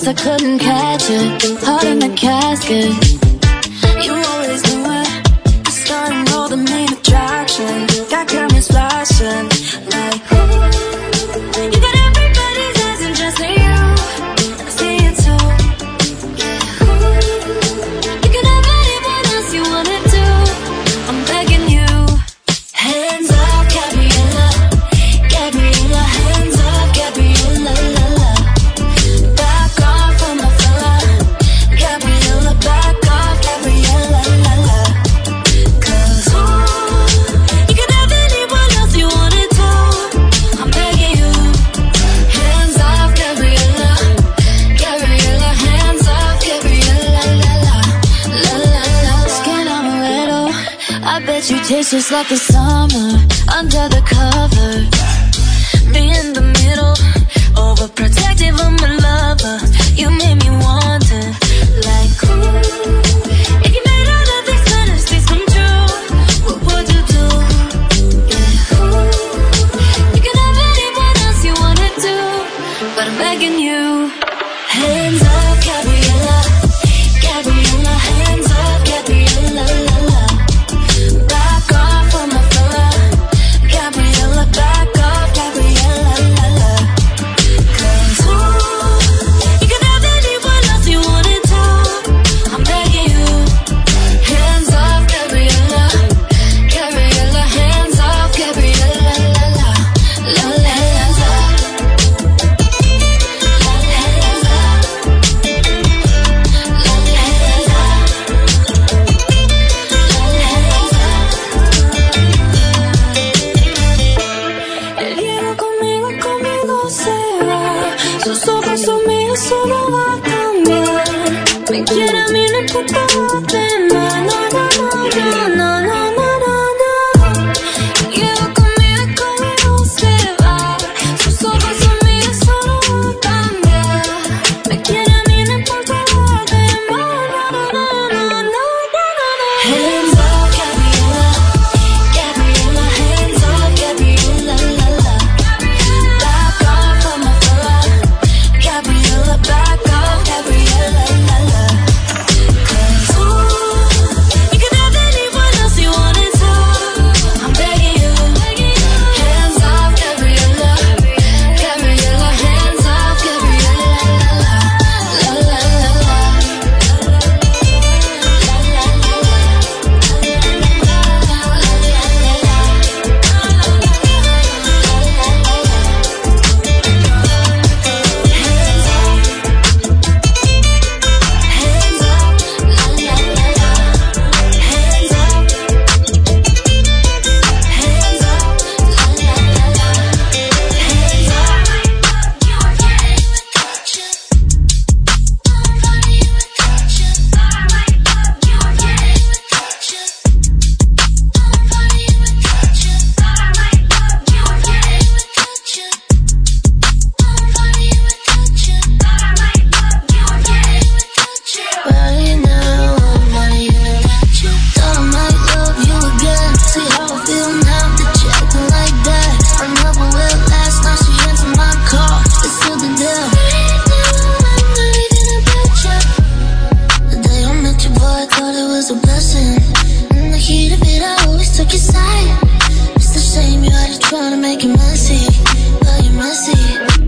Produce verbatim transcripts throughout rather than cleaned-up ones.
I couldn't catch it. Heart in the casket. You always knew it. The sun and all the main attraction. Got cameras flashing like, ooh. You got everybody's eyes and just like you. I see it too. Yeah, ooh. You can have anyone else you wanna do. I'm begging you. Hands up, Gabriella. Gabriella, hands up, Gabriella, la la. Back off from my fella. Gabriella, back off, Gabriella, la la. Cause ooh, you can have anyone else you wanna do. I'm begging you. Hands off, Gabriella. Gabriella, hands off, Gabriella, la la. La la la. Skin on a little. I bet you taste just like the summer under the cover. Me in the middle, overprotective of my lover. You made me wonder, like, ooh, if you made all of these fantasies come true, what would you do? Yeah, ooh, you can have anyone else you wanna do, but I'm begging you. Hands up, Gabriella. Gabriella, hands up, Gabriella, la la. Back off from my fella. Gabriella, back off, Gabriella, la la. Cause ooh, you can have anyone else you wanna do. I'm begging you. Hands off, Gabriella. Gabriella, hands off, Gabriella, la la. La la, hands up. La la, hands up. La la, hands up. La la, hands up. El hielo conmigo, conmigo se va. Sus ojos son míos, solo va a cambiar. Me quiere a mí, no importa lo demás. No, no, no, no, no, no, no, no, no. El hielo conmigo, conmigo se va. Sus ojos son míos, solo va a cambiar. Me quiere a mí, no importa lo demás. No, no, no, no, no, no, no. Hands up, Gabriella. Gabriella, hands up, Gabriella, la la. Back off from my fella. Gabriella, back off, Gabriella, la la. Cause ooh, you can have anyone else you wanna do. I'm begging you. Hands off, Gabriella. Gabriella, hands off, Gabriella, la la. La la la la. La la la la. Right now, I'm not even at you. Thought I might love you again. See how I feel now that you're acting like that. I never will last, now she answered my call. It's still the deal. Right now, I'm not even about you. The day I met you, boy, I thought it was a blessing. In the heat of it, I always took your side. It's the shame you had to try to make it messy, but you're messy.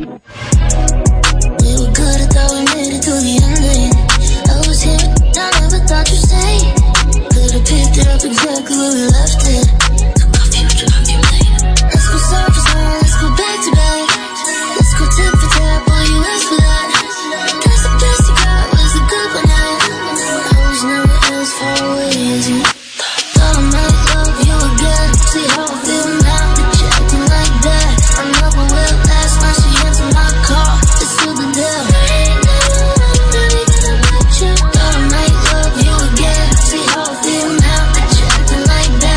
We were good, I thought we made it to the ending. I was here, I never thought you'd say. Could've picked it up exactly where we left it. Took off you, took off your lane. Let's go surface now, let's go back to back. Let's go tip for tap, all you asked for that. Guess the best you got was a good one night. I was never as far away as you. Thought I might love you again. See how I feel now that you're acting like that. I never will last, now she answered my call. It's still the deal. Right now, I'm not even about you. Thought I might love you again. See how I feel now that you're acting like that.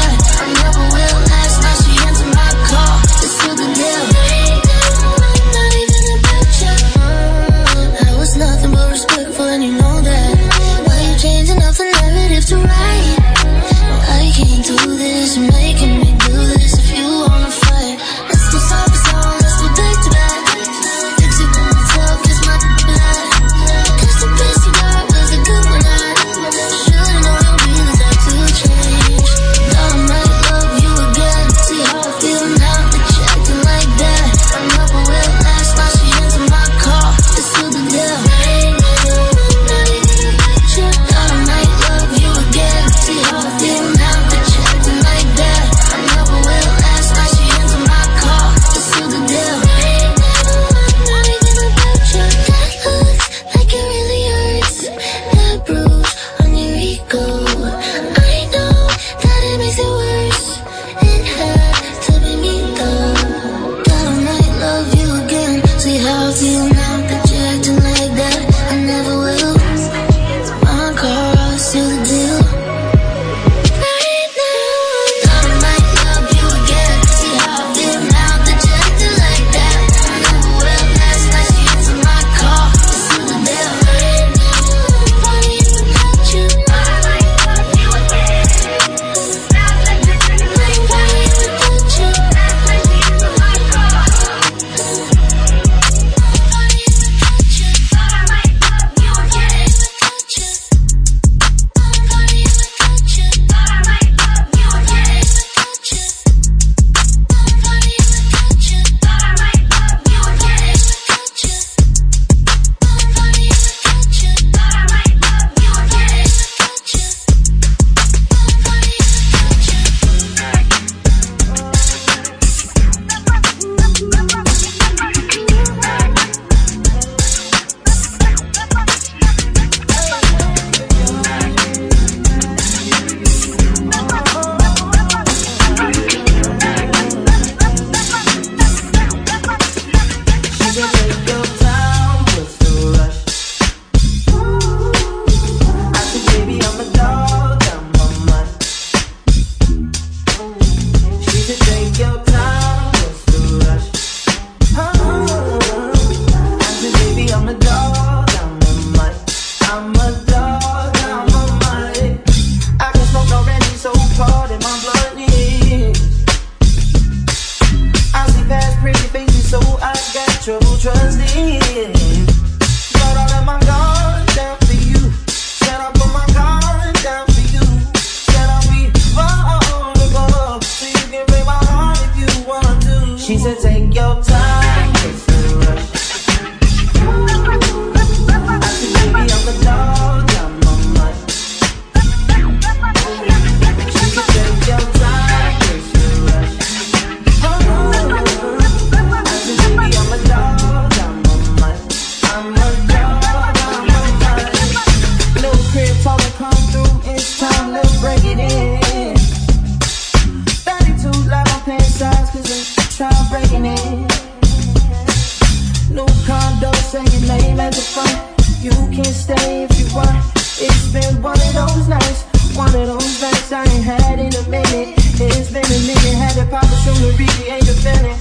as a fun. You can stay if you want. It's been one of those nights, one of those nights I ain't had in a minute. It's been a minute, had to pop a soon to recreate the feeling.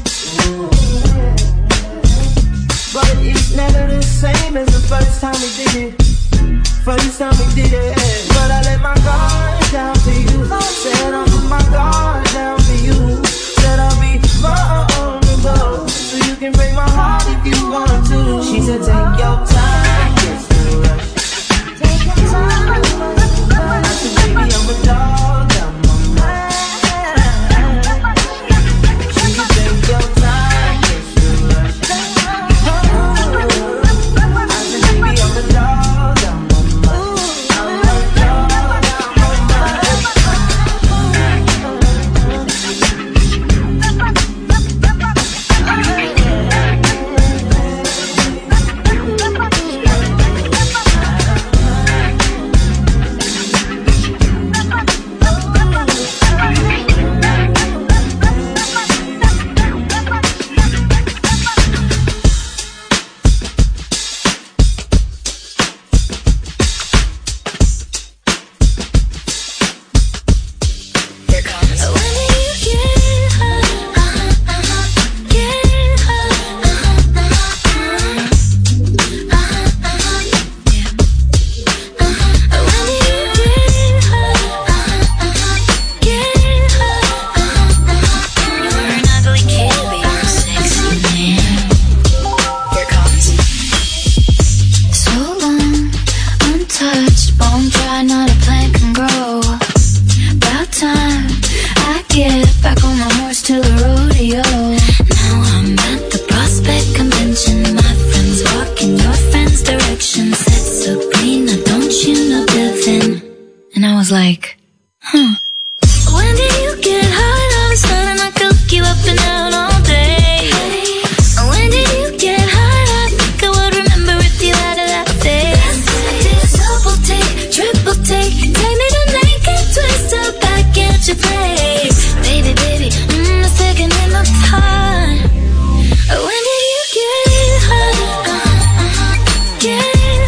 But it's never the same as the first time we did it. First time we did it. But I let my guard down for you. Said I'll put my guard down for you. Said I'll be vulnerable, so you can break my heart if you want to. She said take your time, yes, no rush. Take your time. I said baby I'm a dog, I'm a man. She said take your time, yes, no rush. I said baby I'm a dog, I'm a man. I'm a dog, like, huh. When did you get hot? All of a sudden I cook you up and out all day. When did you get hot? I think I would remember if you had a that face. Double take, triple take, take me to naked, twist up back at your place. Baby, baby, mm, the second in my time. When did you get hot? Get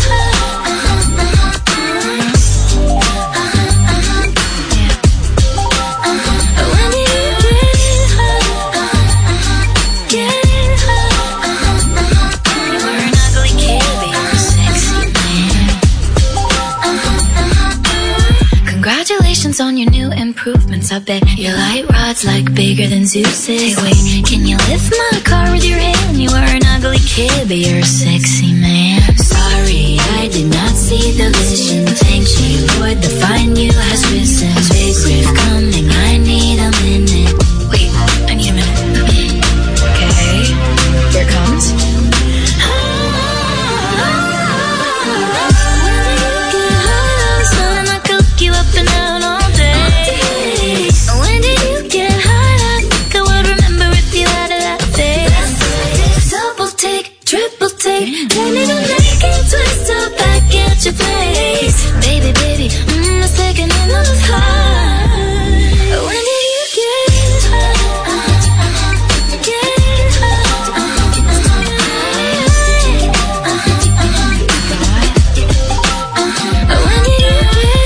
on your new improvements. I bet your light rod's like bigger than Zeus's. Hey wait, can you lift my car with your hand? You were an ugly kid, but you're a sexy man. Sorry, I did not see the vision. Thank you, Lord, the fine you has risen. Big riff coming, I need a minute. Wait, I need a minute. Okay, here it comes. You up and out all day. When did you get hot? I think I would remember if you had a that face. Double take, triple take, take me to naked, twist up back at your place. Baby, baby, mm, the second in the heart. When did you get hot? Get hot. When did you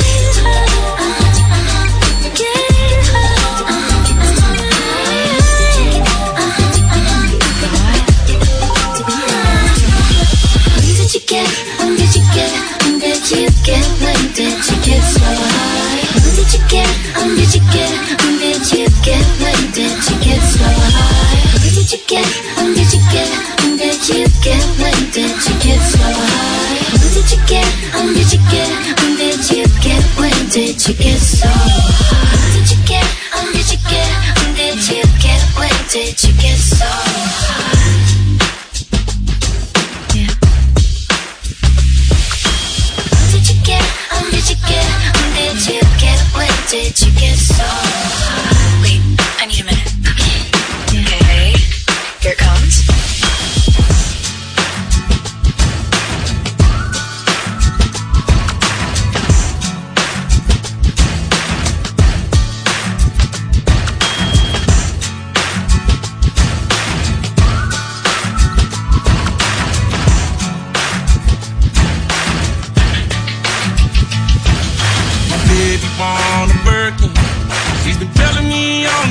When did you get, when did you get, when did you get so high? When did you get, when did you get, when did you get, when did you get so high? When did you get, when did you get, when did you get, when did you get so high? When did you get, when did you get, when did you get, when did you get so high? When did you get, when did you get, when did you get, when did you get so high? When did you get, when did you get so high? Wait, I need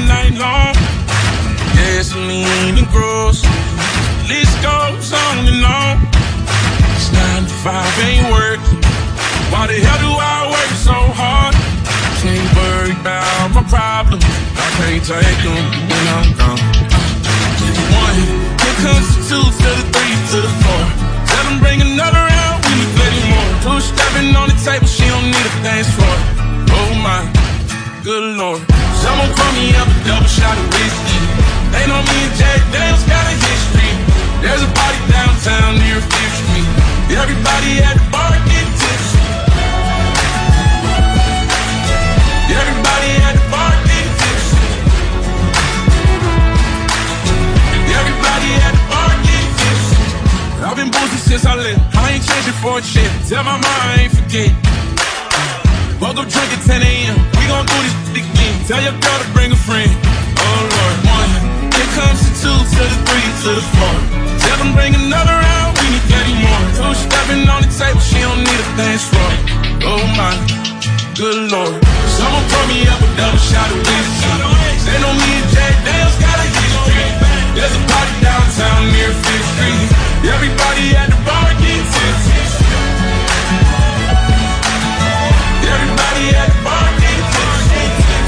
night long. Gasoline and groceries, list goes on and on. It's nine to five ain't working. Why the hell do I work so hard? Can't worry about my problems, I can't take them when I'm gone. One, here comes the two to the three to the four. Tell them bring another round, we need plenty more. Two stepping on the table, she don't need a dance floor. Oh my, good lord. Someone pour me up a double shot of whiskey. They know me and Jack Daniels got a history. There's a party downtown near Fifth Street. Everybody at the bar get tipsy. Everybody at the bar get tipsy. Everybody at the bar get tipsy. I've been boozing since I left. I ain't changing for a check. Tell my mom I ain't forget. Woke up drunk at ten a.m. We gon' do this again. Tell your girl to bring a friend. Oh Lord, one. Here comes the two to the three to the four. Tell them bring another round. We need plenty more. Two stepping on the table. She don't need a dance floor. Oh my, good lord. Someone pour me up a double shot of whiskey. They know me and Jack Daniels got a history. There's a party downtown near Fifth Street. Everybody at the bar get tipsy. Everybody at the bar get tipsy.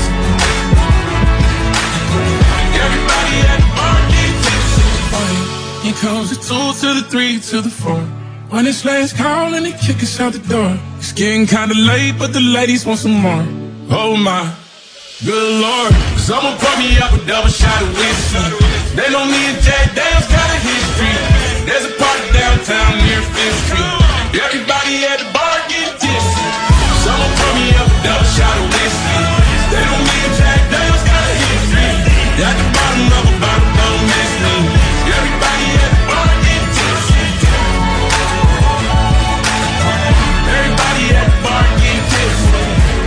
Everybody at the bar get tipsy. Here comes the two to the three to the four. When it's last call and they kick us out the door. It's getting kinda late, but the ladies want some more. Oh my, good lord. Someone pour me up a double shot of whiskey. They know me and Jack Daniels got a history. There's a party downtown near Fifth Street. Everybody at the bar get tipsy. Someone pour me up a double shot of whiskey. They know me and Jack Daniels got a history. At the bottom of a bottle, don't miss me. Everybody at the bar get tipsy. Everybody at the bar get tipsy.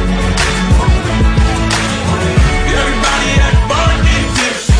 Everybody at the bar get tipsy.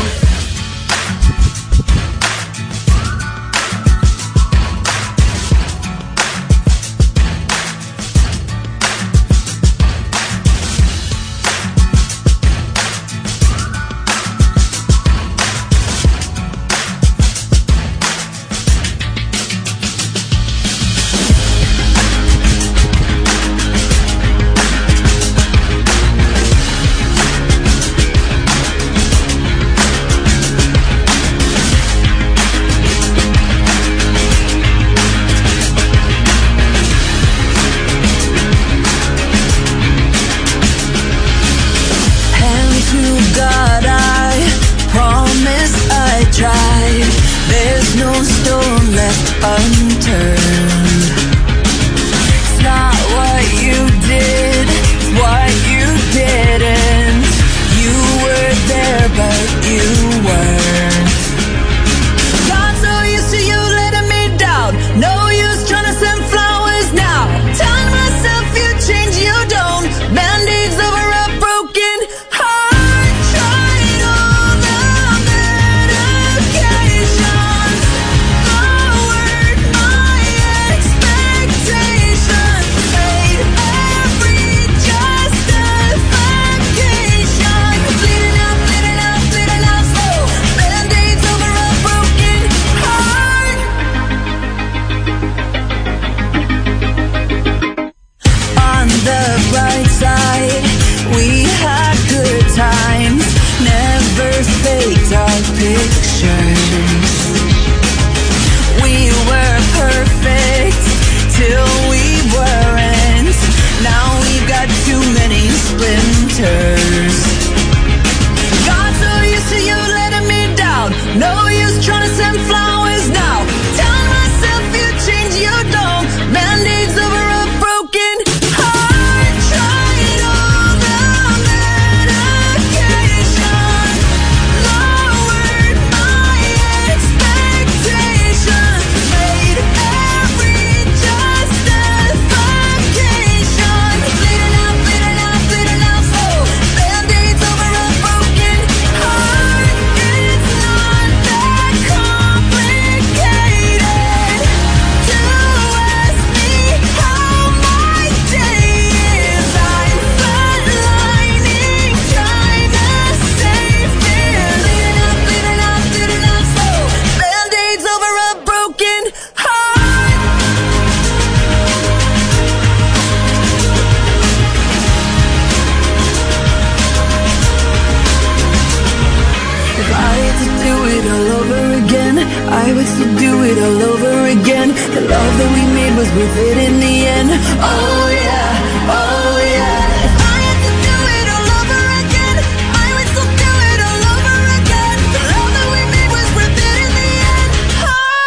I would still do it all over again. The love that we made was worth it in the end. Oh yeah, oh yeah. If I had to do it all over again, I would still do it all over again. The love that we made was worth it in the end. Oh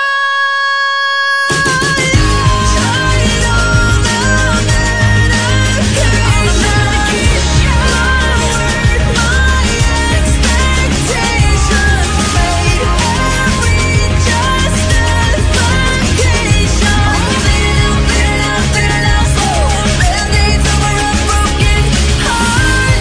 yeah. Tried all now that I've carried my keep my word, my expectations made every justification. Little bit of bit of soul, band-aids over a broken heart.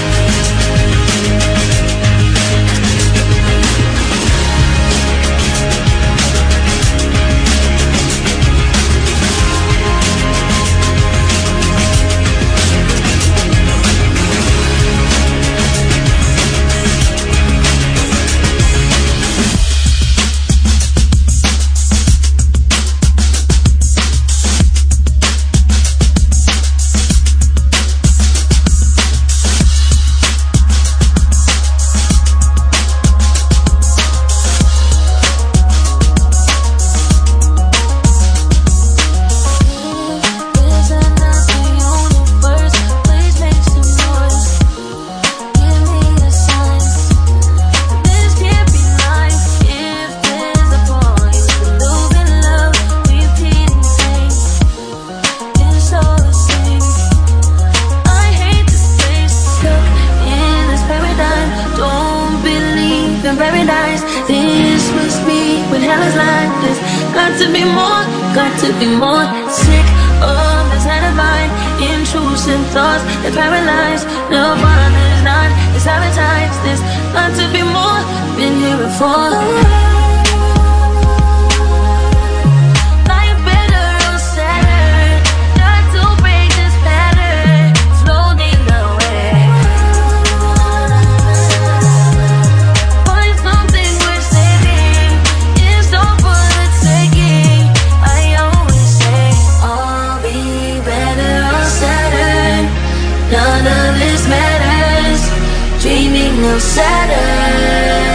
Is there nothing universe? Please make some noise. Give me a sign. This can't be life. If there's a point, the losing love, repeating things. It's all the same. I hate this place. Stuck in this paradigm. Don't believe in paradise. This was me when hell is like this. Got to be more, got to be more. Sick of this alibi. Intrusive thoughts that paralyze. Nirvana is not, it's sabotage this. Got to be more, been here before. Life better on Saturn. Got to break this pattern. Floating away. Find something worth saving. It's all for the taking. I always say I'll be better on Saturn. None of this matters. Dreaming of Saturn.